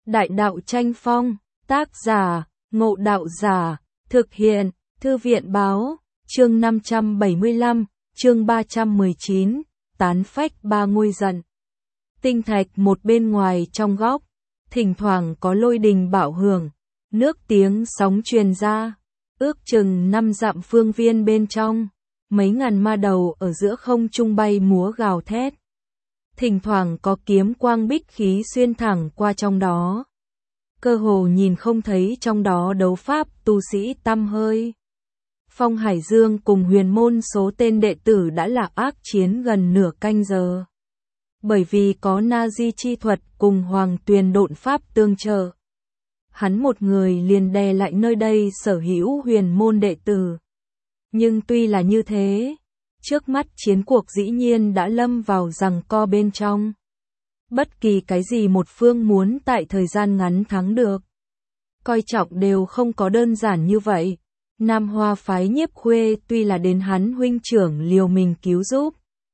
Đại đạo tranh phong, tác giả, Ngộ Đạo Giả, thực hiện, Thư viện báo, chương 575, chương 319, tán phách ba ngôi giận. Tinh thạch một bên ngoài trong góc, thỉnh thoảng có lôi đình bạo hưởng, nước tiếng sóng truyền ra, ước chừng 5 dặm phương viên bên trong, mấy ngàn ma đầu ở giữa không trung bay múa gào thét. Thỉnh thoảng có kiếm quang bích khí xuyên thẳng qua trong đó. Cơ hồ nhìn không thấy trong đó đấu pháp tu sĩ tăm hơi. Phong Hải Dương cùng huyền môn số tên đệ tử đã là ác chiến gần nửa canh giờ. Bởi vì có na di chi thuật cùng hoàng tuyền độn pháp tương trợ. Hắn một người liền đè lại nơi đây sở hữu huyền môn đệ tử. Nhưng tuy là như thế, trước mắt chiến cuộc dĩ nhiên đã lâm vào giằng co bên trong. Bất kỳ cái gì một phương muốn tại thời gian ngắn thắng được, coi trọng đều không có đơn giản như vậy. Nam Hoa phái Nhiếp Khuê tuy là đến hắn huynh trưởng liều mình cứu giúp,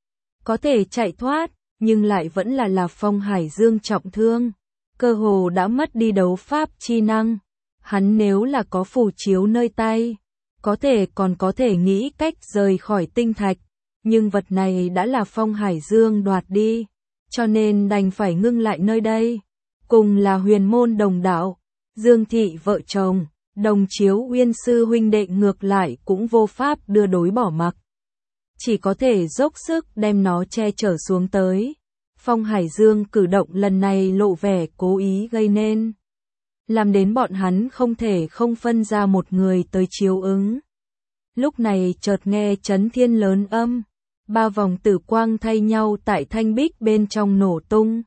có thể chạy thoát, nhưng lại vẫn là Phong Hải Dương trọng thương, cơ hồ đã mất đi đấu pháp chi năng. Hắn nếu là có phù chiếu nơi tay, có thể còn có thể nghĩ cách rời khỏi tinh thạch, nhưng vật này đã là Phong Hải Dương đoạt đi, cho nên đành phải ngưng lại nơi đây. Cùng là huyền môn đồng đạo, Dương thị vợ chồng, Đồng Chiếu Uyên sư huynh đệ ngược lại cũng vô pháp đưa đối bỏ mặc. Chỉ có thể dốc sức đem nó che chở xuống tới. Phong Hải Dương cử động lần này lộ vẻ cố ý gây nên, làm đến bọn hắn không thể không phân ra một người tới chiếu ứng. Lúc này chợt nghe chấn thiên lớn âm, 3 vòng tử quang thay nhau tại thanh bích bên trong nổ tung.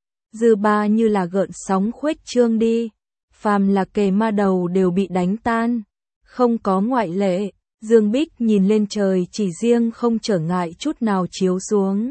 Dư ba như là gợn sóng khuếch trương đi, phàm là kề ma đầu đều bị đánh tan, không có ngoại lệ. Dương Bích nhìn lên trời chỉ riêng không trở ngại chút nào chiếu xuống.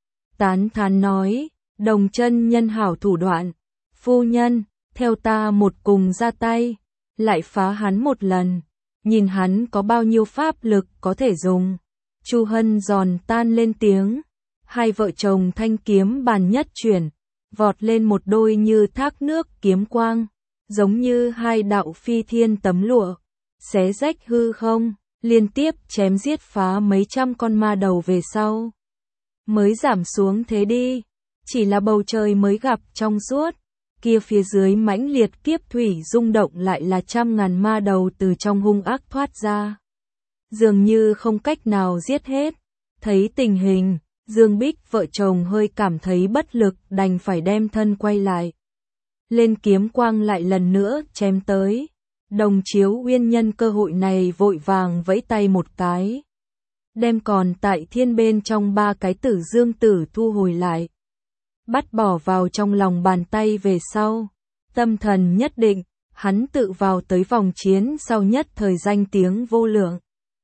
Tán thán nói, Đồng chân nhân hảo thủ đoạn, phu nhân, theo ta một cùng ra tay, lại phá hắn một lần, nhìn hắn có bao nhiêu pháp lực có thể dùng. Chu Hân giòn tan lên tiếng, hai vợ chồng thanh kiếm bàn nhất chuyển, vọt lên một đôi như thác nước kiếm quang, giống như hai đạo phi thiên tấm lụa, xé rách hư không, liên tiếp chém giết phá mấy trăm con ma đầu về sau. Mới giảm xuống thế đi, chỉ là bầu trời mới gặp trong suốt, kia phía dưới mãnh liệt kiếp thủy rung động lại là trăm ngàn ma đầu từ trong hung ác thoát ra. Dường như không cách nào giết hết. Thấy tình hình, Dương Bích vợ chồng hơi cảm thấy bất lực, đành phải đem thân quay lại. Lên kiếm quang lại lần nữa chém tới. Đồng Chiếu Uyên nhân cơ hội này vội vàng vẫy tay một cái, đem còn tại thiên bên trong 3 cái tử dương tử thu hồi lại, bắt bỏ vào trong lòng bàn tay về sau. Tâm thần nhất định, hắn tự vào tới vòng chiến sau nhất thời danh tiếng vô lượng.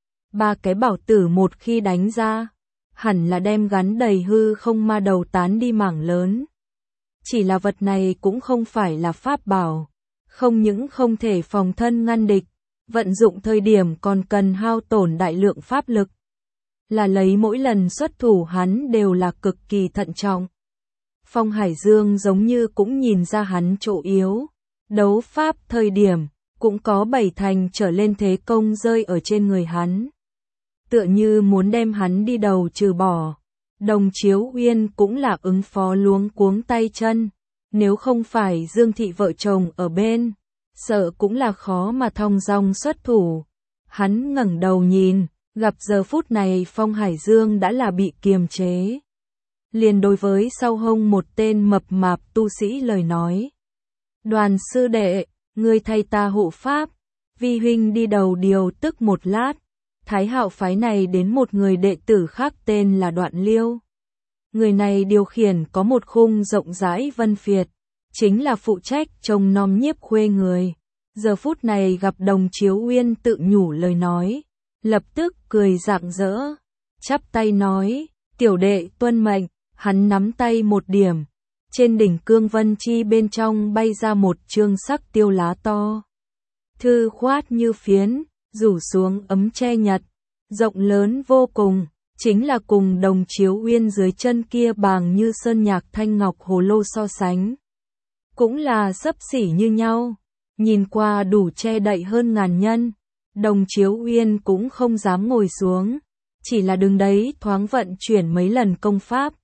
3 cái bảo tử một khi đánh ra, hẳn là đem gắn đầy hư không ma đầu tán đi mảng lớn. Chỉ là vật này cũng không phải là pháp bảo, không những không thể phòng thân ngăn địch, vận dụng thời điểm còn cần hao tổn đại lượng pháp lực. Là lấy mỗi lần xuất thủ hắn đều là cực kỳ thận trọng. Phong Hải Dương giống như cũng nhìn ra hắn chỗ yếu. Đấu pháp thời điểm, cũng có 7 thành trở lên thế công rơi ở trên người hắn. Tựa như muốn đem hắn đi đầu trừ bỏ. Đồng Chiếu Uyên cũng là ứng phó luống cuống tay chân. Nếu không phải Dương thị vợ chồng ở bên, sợ cũng là khó mà thong dong xuất thủ. Hắn ngẩng đầu nhìn, gặp giờ phút này Phong Hải Dương đã là bị kiềm chế. Liền đối với sau hông một tên mập mạp tu sĩ lời nói. Đoàn sư đệ, ngươi thay ta hộ pháp, vi huynh đi đầu điều tức một lát. Thái Hạo phái này đến một người đệ tử khác tên là Đoạn Liêu. Người này điều khiển có một khung rộng rãi vân phiệt, chính là phụ trách trông nom Nhiếp Khuê người. Giờ phút này gặp Đồng Chiếu Uyên tự nhủ lời nói, lập tức cười rạng rỡ, chắp tay nói, tiểu đệ tuân mệnh. Hắn nắm tay một điểm, trên đỉnh cương vân chi bên trong bay ra một chương sắc tiêu lá to. Thư khoát như phiến, rủ xuống ấm che nhật, rộng lớn vô cùng, chính là cùng Đồng Chiếu Uyên dưới chân kia bàng như sơn nhạc thanh ngọc hồ lô so sánh. cũng là xấp xỉ như nhau, nhìn qua đủ che đậy hơn ngàn nhân. Đồng Chiếu Uyên cũng không dám ngồi xuống, chỉ là đứng đấy thoáng vận chuyển mấy lần công pháp,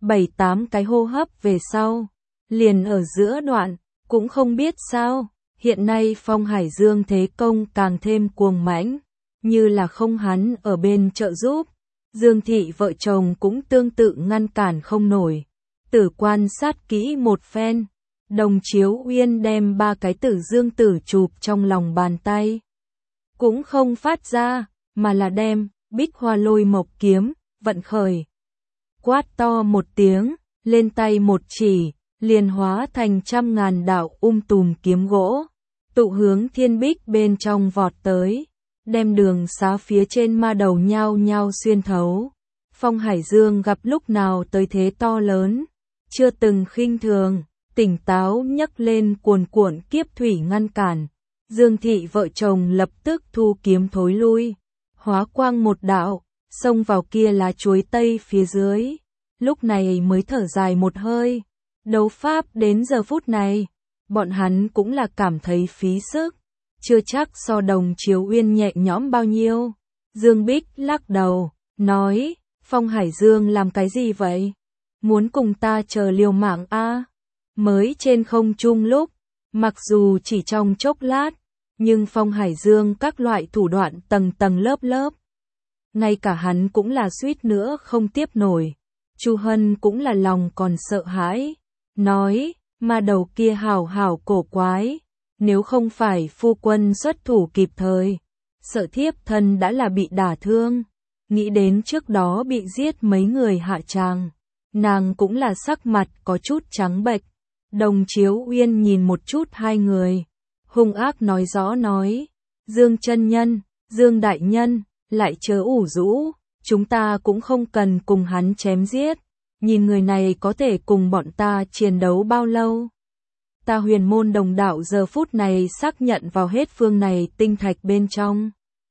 7-8 cái hô hấp về sau, liền ở giữa đoạn, cũng không biết sao, hiện nay Phong Hải Dương thế công càng thêm cuồng mãnh, như là không hắn ở bên trợ giúp, Dương Thị vợ chồng cũng tương tự ngăn cản không nổi. Tử quan sát kỹ một phen, Đồng Chiếu Uyên đem 3 cái Tử Dương Tử chụp trong lòng bàn tay, cũng không phát ra, mà là đem Bích Hoa Lôi Mộc kiếm vận khởi. Quát to một tiếng, lên tay một chỉ, liền hóa thành trăm ngàn đạo tùm kiếm gỗ, tụ hướng thiên bích bên trong vọt tới, đem đường xá phía trên ma đầu nhao nhao xuyên thấu. Phong Hải Dương gặp lúc nào tới thế to lớn, chưa từng khinh thường, tỉnh táo nhấc lên cuồn cuộn kiếp thủy ngăn cản. Dương Thị vợ chồng lập tức thu kiếm thối lui, hóa quang một đạo, xông vào kia lá chuối tây phía dưới. Lúc này mới thở dài một hơi. Đấu pháp đến giờ phút này, bọn hắn cũng là cảm thấy phí sức, chưa chắc so Đồng Chiếu Uyên nhẹ nhõm bao nhiêu. Dương Bích lắc đầu, nói, Phong Hải Dương làm cái gì vậy? Muốn cùng ta chờ liều mạng a? Mới trên không trung lúc, mặc dù chỉ trong chốc lát, nhưng Phong Hải Dương các loại thủ đoạn tầng tầng lớp lớp. Ngay cả hắn cũng là suýt nữa không tiếp nổi. Chu Hân cũng là lòng còn sợ hãi, nói, ma đầu kia hảo hảo cổ quái, nếu không phải phu quân xuất thủ kịp thời, sợ thiếp thân đã là bị đả thương. Nghĩ đến trước đó bị giết mấy người hạ tràng, nàng cũng là sắc mặt có chút trắng bệch. Đồng Chiếu Uyên nhìn một chút hai người, hung ác nói rõ nói, Dương chân nhân, Dương đại nhân, lại chớ ủ rũ, chúng ta cũng không cần cùng hắn chém giết, nhìn người này có thể cùng bọn ta chiến đấu bao lâu. Ta Huyền Môn Đồng đạo giờ phút này xác nhận vào hết phương này tinh thạch bên trong.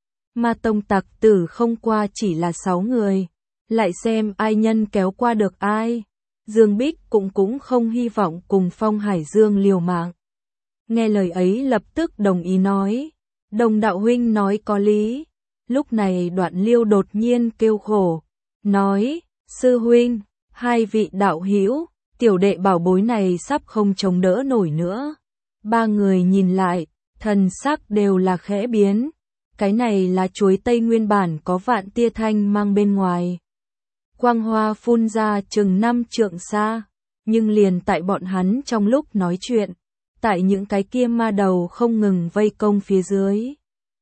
Ma tông tặc tử không qua chỉ là 6 người, lại xem ai nhân kéo qua được ai. Dương Bích cũng không hy vọng cùng Phong Hải Dương liều mạng. Nghe lời ấy lập tức đồng ý nói, Đồng đạo huynh nói có lý. Lúc này Đoạn Liêu đột nhiên kêu khổ, nói, sư huynh, hai vị đạo hữu, tiểu đệ bảo bối này sắp không chống đỡ nổi nữa. Ba người nhìn lại, thần sắc đều là khẽ biến. Cái này là chuối tây nguyên bản có vạn tia thanh mang bên ngoài. Quang hoa phun ra chừng 5 trượng xa, nhưng liền tại bọn hắn trong lúc nói chuyện, tại những cái kia ma đầu không ngừng vây công phía dưới,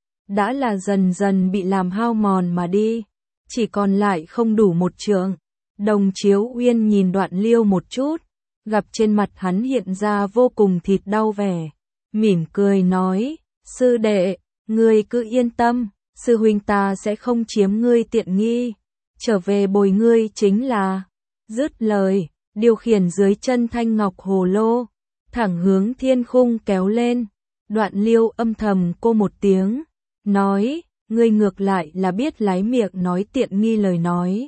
đã là dần dần bị làm hao mòn mà đi, chỉ còn lại không đủ một trượng. Đồng Chiếu Uyên nhìn Đoạn Liêu một chút, gặp trên mặt hắn hiện ra vô cùng thịt đau vẻ, mỉm cười nói, sư đệ, ngươi cứ yên tâm, sư huynh ta sẽ không chiếm ngươi tiện nghi, trở về bồi ngươi chính là. Dứt lời, điều khiển dưới chân thanh ngọc hồ lô, thẳng hướng thiên khung kéo lên. Đoạn Liêu âm thầm cô một tiếng, nói, ngươi ngược lại là biết lái miệng nói tiện nghi lời nói.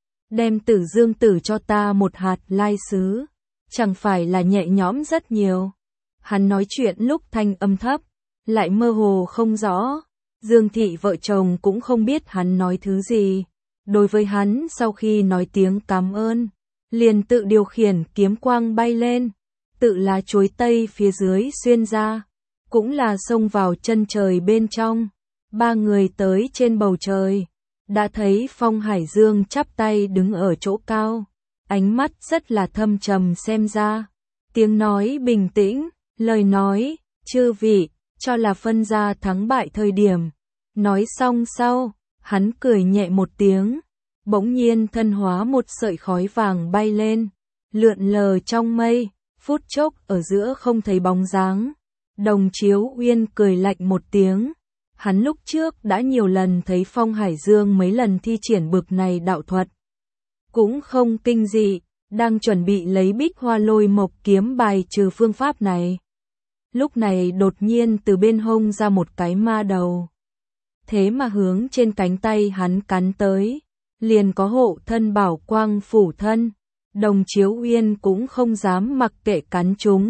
Đem Tử Dương Tử cho ta một hạt lai sứ, chẳng phải là nhẹ nhõm rất nhiều. Hắn nói chuyện lúc thanh âm thấp, lại mơ hồ không rõ. Dương Thị vợ chồng cũng không biết hắn nói thứ gì. Đối với hắn sau khi nói tiếng cảm ơn, liền tự điều khiển kiếm quang bay lên, tự là chuối tây phía dưới xuyên ra, cũng là xông vào chân trời bên trong. Ba người tới trên bầu trời, đã thấy Phong Hải Dương chắp tay đứng ở chỗ cao, ánh mắt rất là thâm trầm xem ra. Tiếng nói bình tĩnh, lời nói, chư vị, cho là phân ra thắng bại thời điểm. Nói xong sau, hắn cười nhẹ một tiếng, bỗng nhiên thân hóa một sợi khói vàng bay lên, lượn lờ trong mây, phút chốc ở giữa không thấy bóng dáng. Đồng Chiếu Uyên cười lạnh một tiếng. Hắn lúc trước đã nhiều lần thấy Phong Hải Dương mấy lần thi triển bực này đạo thuật, cũng không kinh dị, đang chuẩn bị lấy Bích Hoa Lôi Mộc kiếm bài trừ phương pháp này. Lúc này đột nhiên từ bên hông ra một cái ma đầu, thế mà hướng trên cánh tay hắn cắn tới, liền có hộ thân bảo quang phủ thân. Đồng Chiếu Uyên cũng không dám mặc kệ cắn chúng,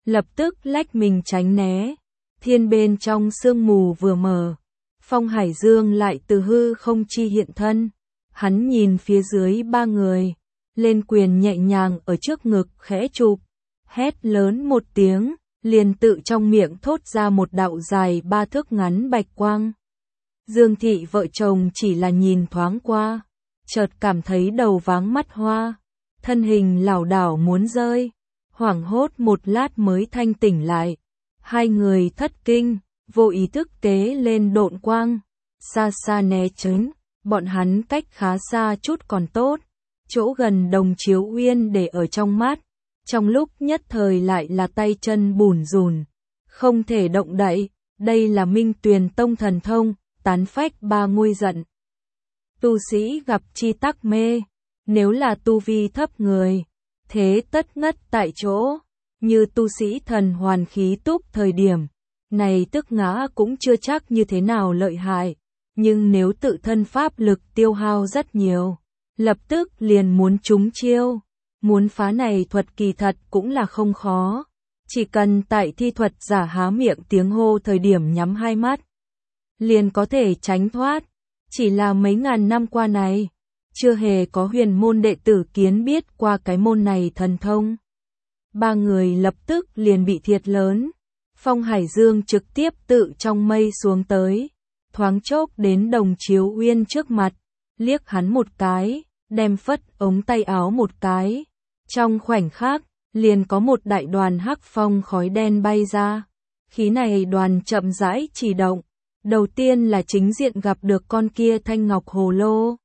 lập tức lách mình tránh né. Thiên bên trong sương mù vừa mở, Phong Hải Dương lại từ hư không chi hiện thân. Hắn nhìn phía dưới ba người, lên quyền nhẹ nhàng ở trước ngực khẽ chụp, hét lớn một tiếng, liền tự trong miệng thốt ra một đạo dài 3 thước ngắn bạch quang. Dương thị vợ chồng chỉ là nhìn thoáng qua, chợt cảm thấy đầu váng mắt hoa, thân hình lảo đảo muốn rơi, hoảng hốt một lát mới thanh tỉnh lại. Hai người thất kinh, vô ý thức tế lên độn quang, xa xa né tránh, bọn hắn cách khá xa chút còn tốt, chỗ gần Đồng Chiếu Uyên để ở trong mắt, trong lúc nhất thời lại là tay chân bủn rủn, không thể động đậy. Đây là Minh Tuyền Tông thần thông, tán phách ba nguy giận. Tu sĩ gặp chi tắc mê, nếu là tu vi thấp người, thế tất ngất tại chỗ, như tu sĩ thần hoàn khí túc thời điểm, này tức ngã cũng chưa chắc như thế nào lợi hại, nhưng nếu tự thân pháp lực tiêu hao rất nhiều, lập tức liền muốn trúng chiêu, muốn phá này thuật kỳ thật cũng là không khó, chỉ cần tại thi thuật giả há miệng tiếng hô thời điểm nhắm hai mắt, liền có thể tránh thoát, chỉ là mấy ngàn năm qua này, chưa hề có huyền môn đệ tử kiến biết qua cái môn này thần thông. Ba người lập tức liền bị thiệt lớn, Phong Hải Dương trực tiếp tự trong mây xuống tới, thoáng chốc đến Đồng Chiếu Uyên trước mặt, liếc hắn một cái, đem phất ống tay áo một cái. Trong khoảnh khắc, liền có một đại đoàn hắc phong khói đen bay ra. Khí này đoàn chậm rãi chỉ động, đầu tiên là chính diện gặp được con kia thanh ngọc hồ lô.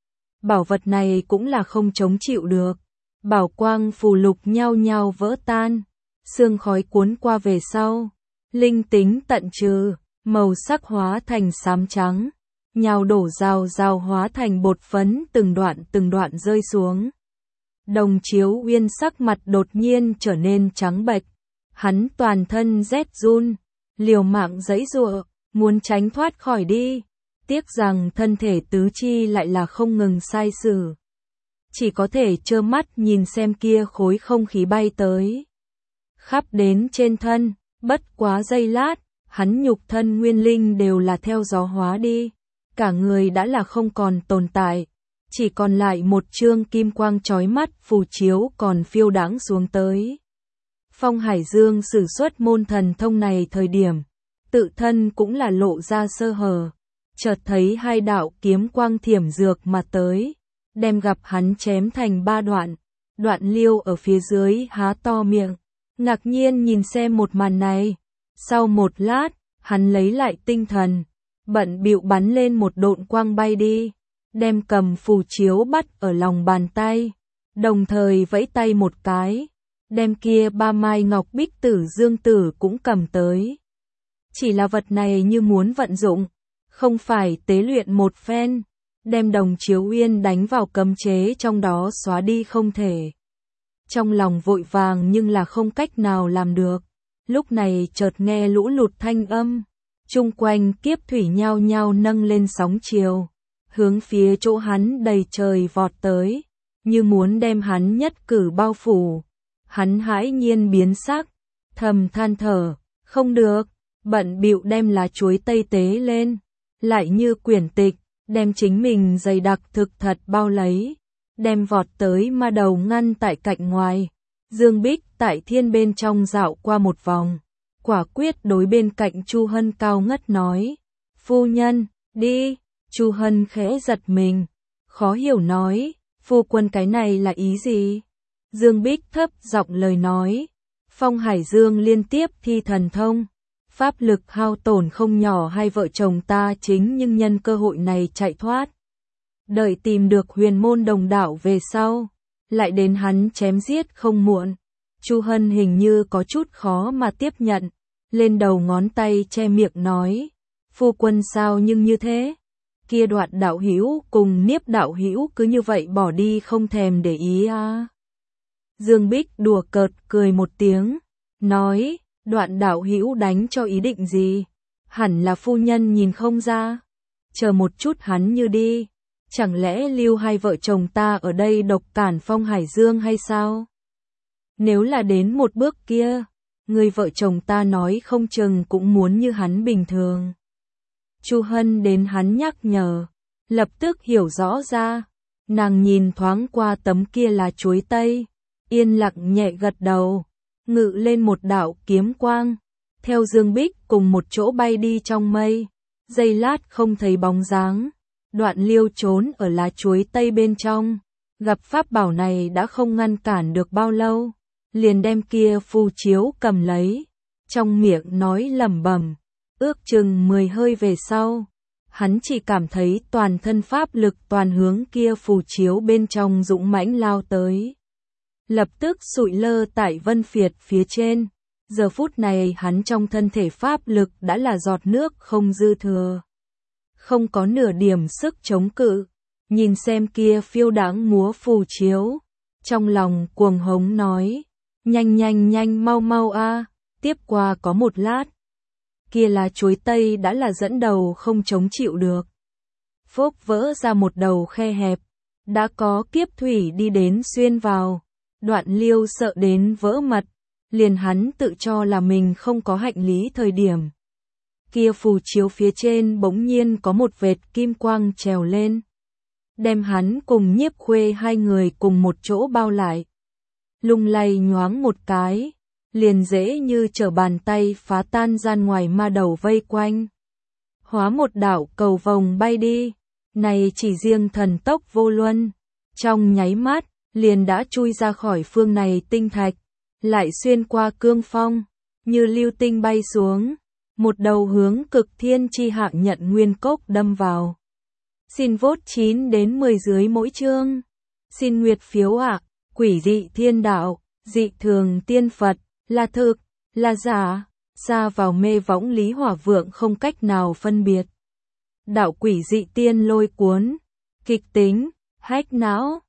Bảo vật này cũng là không chống chịu được, bảo quang phù lục nhao nhao vỡ tan, sương khói cuốn qua về sau, linh tính tận trừ, màu sắc hóa thành xám trắng, nhào đổ rào rào hóa thành bột phấn từng đoạn rơi xuống. Đồng Chiếu Uyên sắc mặt đột nhiên trở nên trắng bệch, hắn toàn thân rét run, liều mạng giãy giụa, muốn tránh thoát khỏi đi, tiếc rằng thân thể tứ chi lại là không ngừng sai sử, chỉ có thể trơ mắt nhìn xem kia khối không khí bay tới, khắp đến trên thân, bất quá giây lát, hắn nhục thân nguyên linh đều là theo gió hóa đi, cả người đã là không còn tồn tại, chỉ còn lại một chương kim quang chói mắt phù chiếu còn phiêu đãng xuống tới. Phong Hải Dương sử xuất môn thần thông này thời điểm, tự thân cũng là lộ ra sơ hở, chợt thấy hai đạo kiếm quang thiểm dược mà tới, đem gặp hắn chém thành ba đoạn, Đoạn Liêu ở phía dưới há to miệng, ngạc nhiên nhìn xem một màn này. Sau một lát, hắn lấy lại tinh thần, bận bịu bắn lên một độn quang bay đi, đem cầm phù chiếu bắt ở lòng bàn tay, đồng thời vẫy tay một cái, đem kia ba mai ngọc bích tử dương tử cũng cầm tới. Chỉ là vật này như muốn vận dụng, không phải tế luyện một phen, đem Đồng Chiếu Uyên đánh vào cấm chế trong đó xóa đi không thể. Trong lòng vội vàng nhưng là không cách nào làm được. Lúc này chợt nghe lũ lụt thanh âm, chung quanh kiếp thủy nhao nhao nâng lên sóng chiều, hướng phía chỗ hắn đầy trời vọt tới, như muốn đem hắn nhất cử bao phủ. Hắn hãi nhiên biến sắc, thầm than thở, không được, bận bịu đem lá chuối tây tế lên, lại như quyển tịch, đem chính mình dày đặc thực thật bao lấy, đem vọt tới ma đầu ngăn tại cạnh ngoài. Dương Bích tại thiên bên trong dạo qua một vòng, quả quyết đối bên cạnh Chu Hân cao ngất nói, phu nhân, đi. Chu Hân khẽ giật mình, khó hiểu nói, phu quân cái này là ý gì? Dương Bích thấp giọng lời nói, Phong Hải Dương liên tiếp thi thần thông, pháp lực hao tổn không nhỏ, hai vợ chồng ta chính nhưng nhân cơ hội này chạy thoát. Đợi tìm được huyền môn đồng đạo về sau, lại đến hắn chém giết không muộn. Chu Hân hình như có chút khó mà tiếp nhận, lên đầu ngón tay che miệng nói, phu quân sao nhưng như thế? Kia Đoạn đạo hữu cùng Niếp đạo hữu cứ như vậy bỏ đi không thèm để ý à? Dương Bích đùa cợt cười một tiếng, nói, Đoạn đạo hữu đánh cho ý định gì? Hẳn là phu nhân nhìn không ra. Chờ một chút hắn như đi, chẳng lẽ lưu hai vợ chồng ta ở đây độc cản Phong Hải Dương hay sao? Nếu là đến một bước kia, người vợ chồng ta nói không chừng cũng muốn như hắn bình thường. Chu Hân đến hắn nhắc nhở, lập tức hiểu rõ ra, nàng nhìn thoáng qua tấm kia là chuối tây, yên lặng nhẹ gật đầu, ngự lên một đạo kiếm quang, theo Dương Bích cùng một chỗ bay đi trong mây, giây lát không thấy bóng dáng, Đoạn Liêu trốn ở lá chuối tây bên trong, gặp pháp bảo này đã không ngăn cản được bao lâu, liền đem kia phù chiếu cầm lấy, trong miệng nói lẩm bẩm, ước chừng 10 hơi về sau, hắn chỉ cảm thấy toàn thân pháp lực toàn hướng kia phù chiếu bên trong dũng mãnh lao tới. Lập tức sụi lơ tại Vân Phiệt phía trên, giờ phút này hắn trong thân thể pháp lực đã là giọt nước không dư thừa. Không có nửa điểm sức chống cự, nhìn xem kia phiêu đãng múa phù chiếu, trong lòng cuồng hống nói, nhanh nhanh nhanh mau mau a, tiếp qua có một lát. Kia lá chuối tây đã là dẫn đầu không chống chịu được. Phốc vỡ ra một đầu khe hẹp, đã có kiếp thủy đi đến xuyên vào. Đoạn Liêu sợ đến vỡ mặt, liền hắn tự cho là mình không có hạnh lý thời điểm. Kia phù chiếu phía trên bỗng nhiên có một vệt kim quang trèo lên, đem hắn cùng Nhiếp Khuê hai người cùng một chỗ bao lại. Lung lay nhoáng một cái, liền dễ như trở bàn tay phá tan gian ngoài ma đầu vây quanh. Hóa một đạo cầu vồng bay đi, này chỉ riêng thần tốc vô luân, trong nháy mắt, liền đã chui ra khỏi phương này tinh thạch, lại xuyên qua cương phong, như lưu tinh bay xuống, một đầu hướng cực thiên chi hạng nhận nguyên cốc đâm vào. Xin vote 9 đến 10 dưới mỗi chương. Xin nguyệt phiếu ạ, quỷ dị thiên đạo, dị thường tiên Phật, là thực, là giả, xa vào mê võng Lý Hỏa Vượng không cách nào phân biệt. Đạo quỷ dị tiên lôi cuốn, kịch tính, hách não.